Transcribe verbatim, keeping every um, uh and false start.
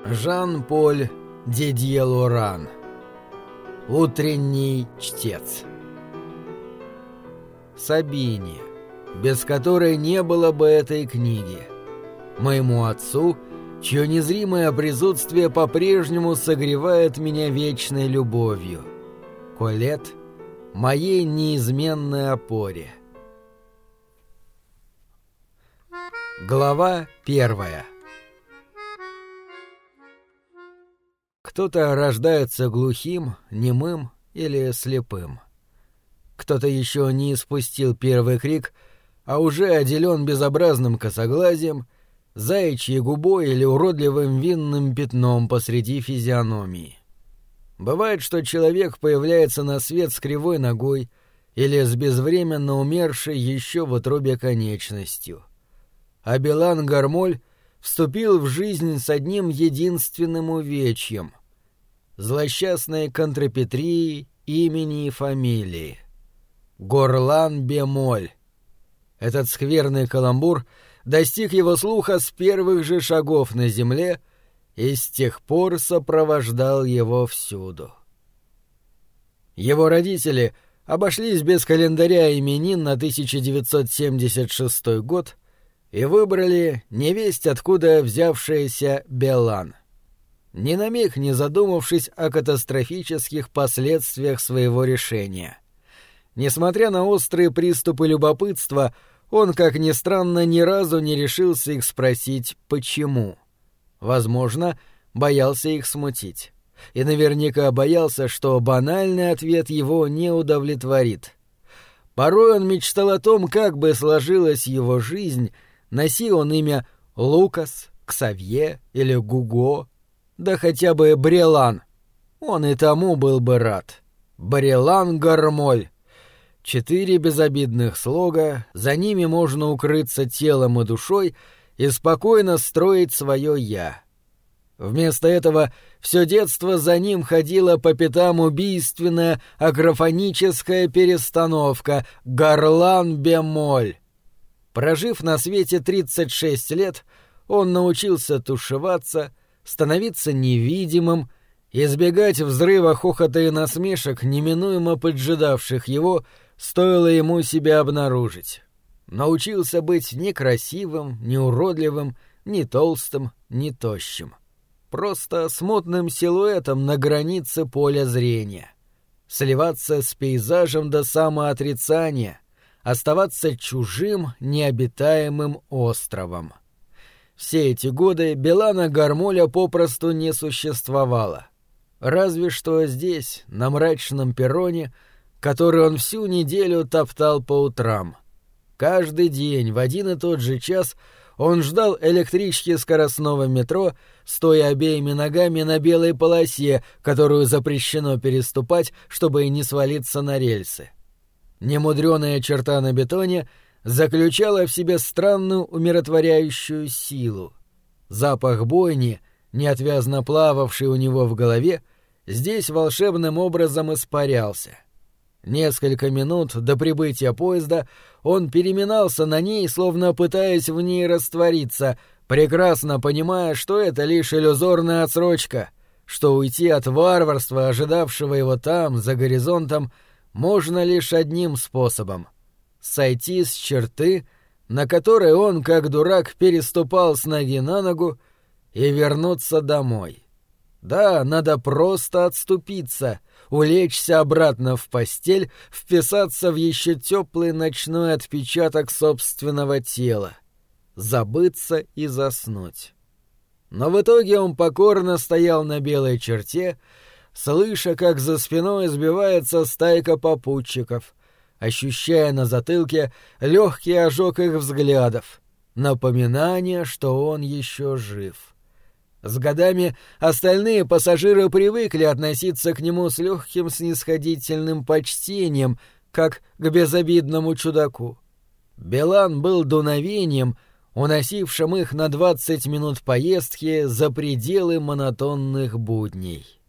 Жан-Поль Дидье-Лоран. Утренний чтец. Сабине, без которой не было бы этой книги. Моему отцу, чье незримое присутствие по-прежнему согревает меня вечной любовью. Колет, моей неизменной опоре. Глава первая. Кто-то рождается глухим, немым или слепым. Кто-то еще не испустил первый крик, а уже отделен безобразным косоглазием, заячьей губой или уродливым винным пятном посреди физиономии. Бывает, что человек появляется на свет с кривой ногой или с безвременно умершей еще в утробе конечностью. А Белан Гармоль вступил в жизнь с одним единственным увечьем — злосчастной контрапетрией имени и фамилии. Горлан-Бемоль. Этот скверный каламбур достиг его слуха с первых же шагов на земле и с тех пор сопровождал его всюду. Его родители обошлись без календаря именин на тысяча девятьсот семьдесят шестой год и выбрали невесть откуда взявшееся Белан, ни на миг не задумавшись о катастрофических последствиях своего решения. Несмотря на острые приступы любопытства, он, как ни странно, ни разу не решился их спросить «почему?». Возможно, боялся их смутить. И наверняка боялся, что банальный ответ его не удовлетворит. Порой он мечтал о том, как бы сложилась его жизнь, носи он имя Лукас, Ксавье или Гуго, да хотя бы Брелан. Он и тому был бы рад. Брелан Гармоль. Четыре безобидных слога, за ними можно укрыться телом и душой и спокойно строить свое «я». Вместо этого все детство за ним ходила по пятам убийственная акрофоническая перестановка «Горлан-Бемоль». Прожив на свете тридцать шесть лет, он научился тушеваться, становиться невидимым, избегать взрыва хохота и насмешек, неминуемо поджидавших его, стоило ему себя обнаружить. Научился быть ни красивым, ни уродливым, ни толстым, ни тощим. Просто смутным силуэтом на границе поля зрения. Сливаться с пейзажем до самоотрицания, оставаться чужим, необитаемым островом. Все эти годы Белана Гармоля попросту не существовало. Разве что здесь, на мрачном перроне, который он всю неделю топтал по утрам. Каждый день в один и тот же час он ждал электрички скоростного метро, стоя обеими ногами на белой полосе, которую запрещено переступать, чтобы не свалиться на рельсы. Немудрёная черта на бетоне заключала в себе странную умиротворяющую силу. Запах бойни, неотвязно плававший у него в голове, здесь волшебным образом испарялся. Несколько минут до прибытия поезда он переминался на ней, словно пытаясь в ней раствориться, прекрасно понимая, что это лишь иллюзорная отсрочка, что уйти от варварства, ожидавшего его там, за горизонтом, можно лишь одним способом — сойти с черты, на которой он, как дурак, переступал с ноги на ногу, и вернуться домой. Да, надо просто отступиться, улечься обратно в постель, вписаться в еще теплый ночной отпечаток собственного тела, забыться и заснуть. Но в итоге он покорно стоял на белой черте, слыша, как за спиной сбивается стайка попутчиков, ощущая на затылке легкий ожог их взглядов, напоминание, что он еще жив. С годами остальные пассажиры привыкли относиться к нему с легким снисходительным почтением, как к безобидному чудаку. Белан был дуновением, уносившим их на двадцать минут поездки за пределы монотонных будней.